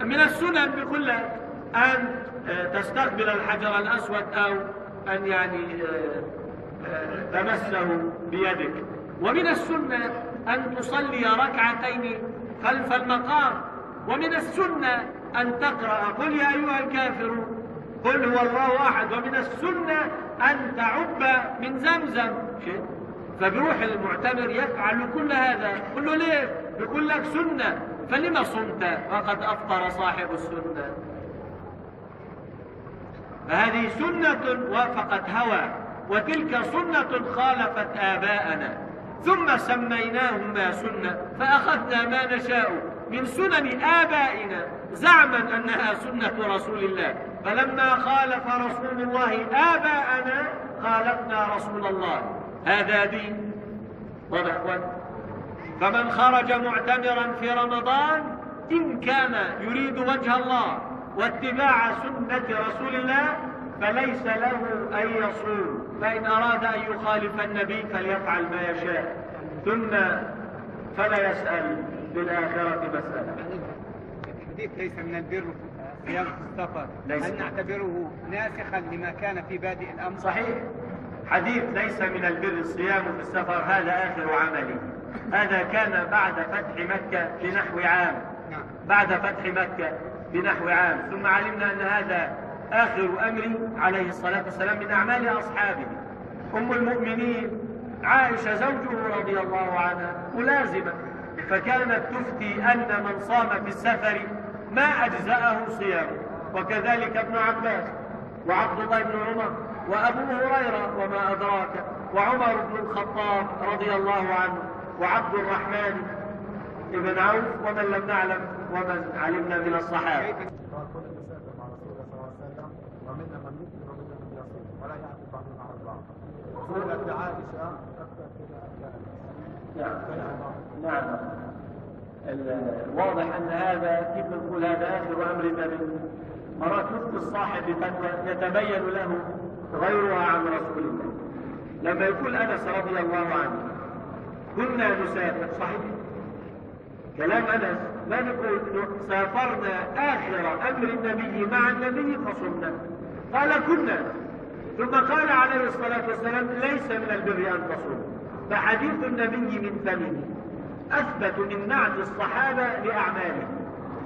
من السنن بيقول لك أن تستقبل الحجر الأسود أو أن يعني تمسه بيدك. ومن السنة أن تصلي ركعتين خلف المقام. ومن السنة أن تقرأ قل يا أيها الكافرون قل هو الله أحد. ومن السنة أن تعب من زمزم. فبيروح المعتمر يفعل كل هذا. قل له ليه؟ يقول لك سنة. فلما صمت وقد أفطر صاحب السنة؟ فهذه سنة وافقت هوى، وتلك سنة خالفت آباءنا، ثم سميناهما سنة فأخذنا ما نشاء من سنن آبائنا زعما أنها سنة رسول الله، فلما خالف رسول الله آباءنا خالفنا رسول الله. هذا دين. واضح؟ فمن خرج معتمرا في رمضان إن كان يريد وجه الله واتباع سنة رسول الله فليس له أن يصوم، فإن أراد أن يخالف النبي فليفعل ما يشاء، ثم فلا يسأل بالآخرة مسألة. الحديث ليس من البر صيام السفر، هل نعتبره ناسخا لما كان في بادئ الأمر؟ صحيح. حديث ليس من البر الصيام في السفر هذا آخر عملي. هذا كان بعد فتح مكة بنحو عام. بعد فتح مكة بنحو عام، ثم علمنا أن هذا آخر أمر عليه الصلاة والسلام من أعمال أصحابه. أم المؤمنين عائشة زوجه رضي الله عنها ملازمة، فكانت تفتي أن من صام في السفر ما أجزأه صيامه، وكذلك ابن عباس وعبد الله بن عمر وأبو هريرة وما أدراك وعمر بن الخطاب رضي الله عنه وعبد الرحمن بن عوف ومن لم نعلم ومن علمنا من الصحابة. ومنا من يكفر ومنا من يصير ولا يعرف بعضنا على بعض. سئلت عائشة نعم. الواضح أن هذا كيف نقول هذا آخر أمرنا من مرات يفتي الصاحب بفتوى يتبين له غيرها عن رسول الله. لما يقول أنس رضي الله عنه كنا نسافر، صحيح كلام أنس، لا نقول سافرنا آخر أمر النبي مع النبي فصمنا، قال كنا، ثم قال عليه الصلاة والسلام ليس من البر أن تصوم. فحديث النبي من فمه أثبت من نعت الصحابة لأعمالهم.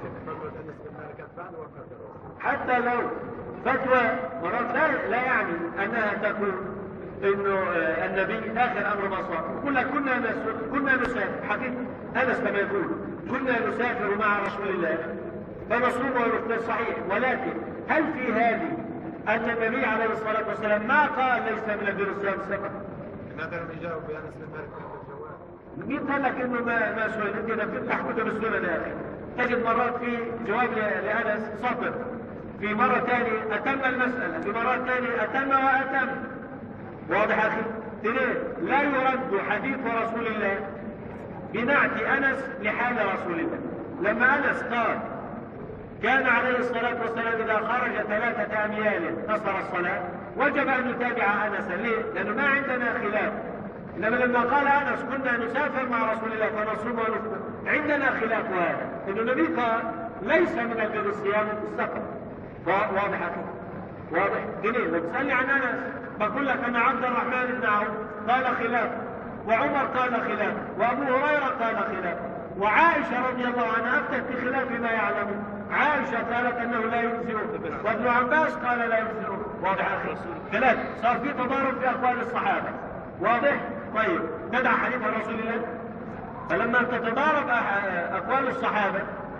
حتى لو فتوى مرات لا يعني أنها تكون إنه النبي آخر أمر ما صام. كنا نسافر، حديث أنس كما يقول كنا نسافر مع رسول الله فنصوم ونفطر، صحيح، ولكن هل في هذه أن النبي عليه الصلاة والسلام ما قال ليس من البر صيام السفر؟ لماذا لم يجاوب بأنس بن مالك هذا الجواب؟ مين قال لك إنه ما سئل؟ أنت إذا بتفتح كتب السنن يا أخي تجد مرات في جواب لأنس سطر، في مرة ثانية أتم المسألة، في مرات ثانية أتم وأتم. واضح أخي؟ لا يرد حديث رسول الله بنعت أنس لحال رسول الله. لما أنس قال كان عليه الصلاة والسلام إذا خرج 3 أميال قصر الصلاة وجب أن نتابع أنسا. ليه؟ لأنه ما عندنا خلاف. إنما لما قال أنس كنا نسافر مع رسول الله فنصوم ونفطر عندنا خلاف هذا، إنه النبي قال ليس من البر الصيام في السفر. واضح أخي؟ واضح؟ لو تسألني عن أنس بقول لك أن عبد الرحمن بن عوف قال خلاف، وعمر قال خلاف، وأبو هريرة قال خلاف، وعائشة رضي الله عنها أفتت بخلاف ما يعلمون. عائشة قالت أنه لا يجزئه، وابن عباس قال لا يجزئه. واضح أخي؟ ثلاث صار في تضارب في أقوال الصحابة. واضح؟ طيب تدع حديث رسول الله. فلما تتضارب أقوال الصحابة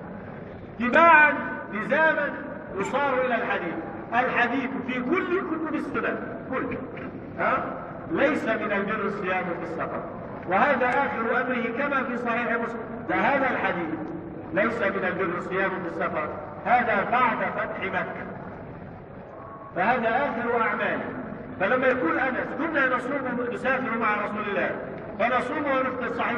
تباعا لزاما يصار إلى الحديث في كل كتب السنن كل ليس من البر الصيام في السفر، وهذا آخر أمره كما في صحيح مسلم. هذا الحديث ليس من البر الصيام في السفر، هذا بعد فتح مكة، فهذا آخر أعماله. فلما يقول أنس كنا نسافر مع رسول الله فنصوم ونفطر، صحيح،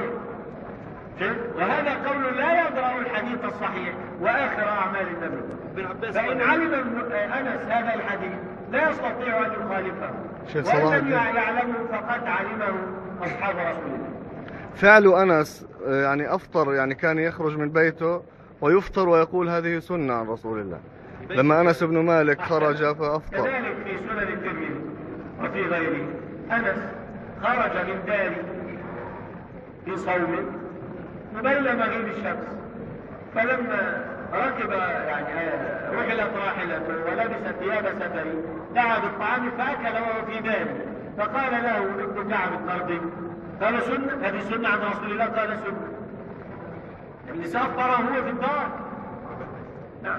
وهذا قول لا يدرأ الحديث الصحيح وآخر أعمال النبي. فإن علم أنس هذا الحديث لا يستطيع أن يخالفه، وإن لم يعلمه فقد علمه أصحاب رسول الله. فعل أنس يعني أفطر، يعني كان يخرج من بيته ويفطر ويقول هذه سنة عن رسول الله. لما أنس بن مالك خرج فأفطر. كذلك في سنن الترمذي وفي غيره أنس خرج من داره في صوم قبيل مغيب الشمس، فلما ركب يعني رحلت راحلته ولبس ثياب سفره دعا بالطعام فأكل وهو في داره، فقال له ابن كعب القرظي قال سنة، هذه سنة عن رسول الله؟ قال سنة. اللي سافر هو في الدار. نعم.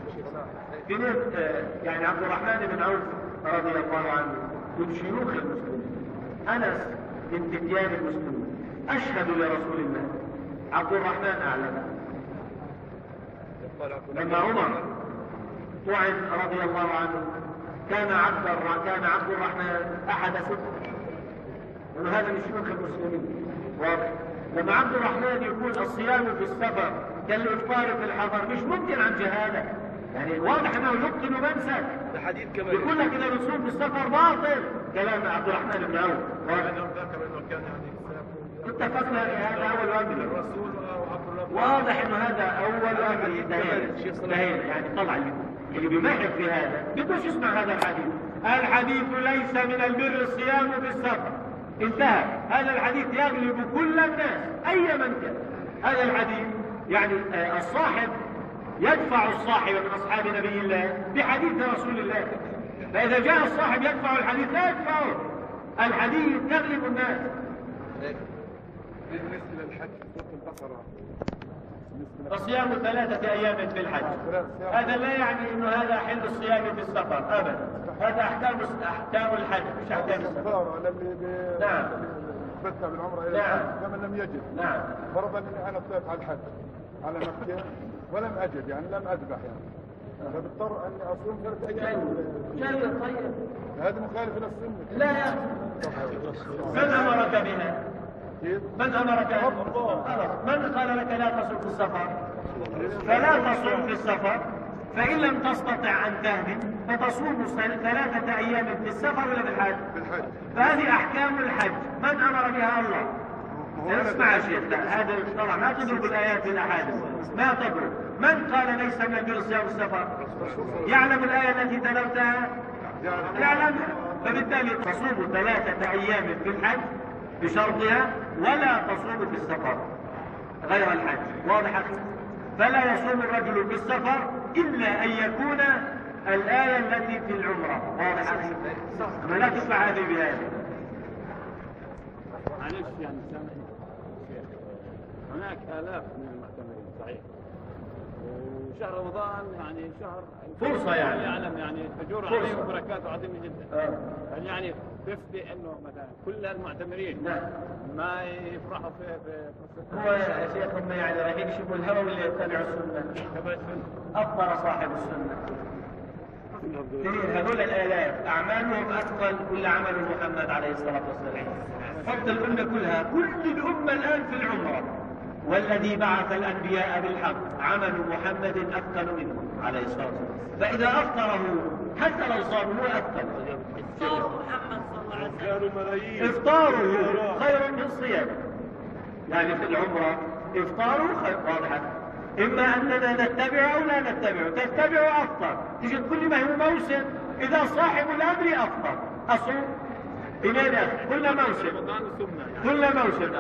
يعني عبد الرحمن بن عوف رضي الله عنه من شيوخ المسلمين، أنس من فتيان المسلمين، أشهد لرسول الله، عبد الرحمن أعلم. لما عمر طعن رضي الله عنه كان عبد الرحمن أحد ستة، وهذا من شيوخ المسلمين. واضح. لما عبد الرحمن يقول الصيام في السفر كالإفطار في الحضر مش ممكن عن جهالة، يعني واضح انه يبطل منسك. الحديث كمان يقول لك اذا بتصوم في السفر باطل، كلام عبد الرحمن بن عوف. ذكر انه كان يعني اتفقنا هذا اول امر الرسول وعبد الله. واضح انه هذا اول امر انتهينا، يعني طلع اللي بيمحك في هذا بدوش يسمع هذا الحديث. الحديث ليس من البر الصيام في السفر، انتهى. هذا الحديث يغلب كل الناس اي من كان. هذا الحديث يعني الصاحب يدفع الصاحب من أصحاب نبي الله بحديث رسول الله، فإذا جاء الصاحب يدفع الحديث لا يدفعه، الحديث يغلب الناس. بالنسبة للحج سورة البقرة فصيام 3 أيام في الحج، هذا لا يعني أنه هذا حل الصيام في السفر أبدا، هذا أحكام الحج مش أحكام السفر. نعم. يتمتع بالعمرة إلى نعم. الحج كمن لم يجد. نعم. فرضا أني أنا طلعت على الحج على مكة ولم أجد، يعني لم أذبح يعني، فبضطر أني أصوم 3 أيام. جيد. طيب هذا مخالف للسنة. لا يا من أمرك بها؟ من أمرك بها؟ من قال لك لا تصوم في السفر؟ فلا تصوم في السفر، فإن لم تستطع أن تهدم فتصوم 3 أيام في السفر ولا في الحج؟ فهذه أحكام الحج، من أمر بها؟ الله. اسمع يا شيخ، هذا طبعا ما تضرب الآيات بالأحاديث، ما تضرب. من قال ليس من البر صيام السفر؟ يعلم الآية التي تلوتها؟ يعلمها. فبالتالي تصوم 3 أيام في الحج بشرطها، ولا تصوم في السفر غير الحج. واضح أخي؟ فلا يصوم الرجل في السفر إلا أن يكون الآية التي في العمرة. واضح أخي؟ لا تسمع هذه بآية. معلش يعني سامحني شيخ، هناك آلاف من المعتمرين صحيح، وشهر رمضان يعني شهر فرصة يعني يعلم يعني تجور عليه وبركاته عظيمة جدا. هل يعني تفتي انه مثلا كل المعتمرين ما يفرحوا في هو يا شيخ هم يعني رايحين يشوفوا الهوى اللي يتبع السنة، أفضل صاحب السنة. هذول الآلاف أعمالهم أثقل كل عمل محمد عليه الصلاة والسلام. حط الأمة كلها، كل الأمة الآن في العمرة، والذي بعث الأنبياء بالحق عمل محمد أثقل منه عليه الصلاة والسلام. فإذا أفطره حتى لو صام هو أثقل. إفطار محمد صلى الله عليه وسلم إفطاره خير من صيامه. يعني في العمرة إفطاره خير. واضح؟ إما أننا نتبع أو لا نتبع. تتبع أفطر، تجد كل ما هو موسم إذا صاحب الأمر أفطر أصوم. لماذا؟ كل موسم كل موسم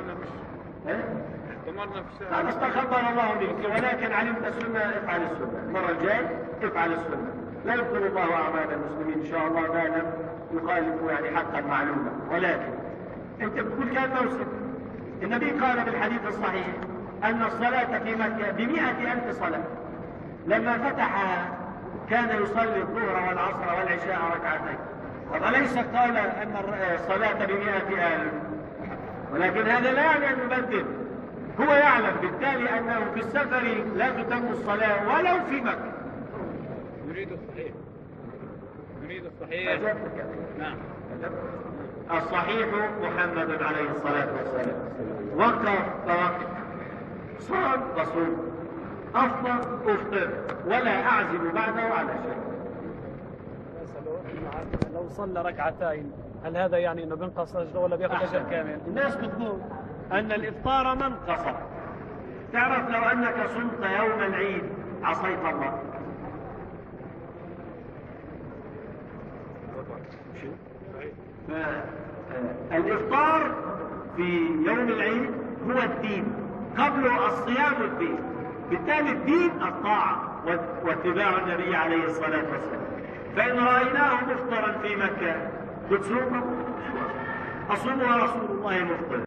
هذا استخبر الله منك، ولكن علمت السنة افعل السنة. المرة الجاية افعل السنة. لا يذكر الله أعمال المسلمين إن شاء الله ما لم يخالفوا يعني حقا معلومة، ولكن أنت بتقول كان موسم. النبي قال بالحديث الصحيح أن الصلاة في مكة ب100,000 صلاة. لما فتحها كان يصلي الظهر والعصر والعشاء ركعتين. أليس قال أن الصلاة ب100,000؟ ولكن هذا لا يعني أن نبدل. هو يعلم بالتالي أنه في السفر لا تتم الصلاة ولو في مكة. نريد الصحيح. نعم. الصحيح محمد عليه الصلاة والسلام. وقف فوقف، صام فصوم، أفطر أفطر، ولا أعزم بعده على شيء. لو صلى ركعتين هل هذا يعني انه بينقص اجر ولا بياخذ اجر كامل؟ الناس بتقول ان الافطار منقصه، تعرف لو أنك صمت يوم العيد عصيت الله. الإفطار في يوم العيد هو الدين، قبله الصيام الدين، بالتالي الدين الطاعة واتباع النبي عليه الصلاة والسلام. فإن رأيناه مفطرا في مكة قلت صومه، أصوم ورسول الله مفطر،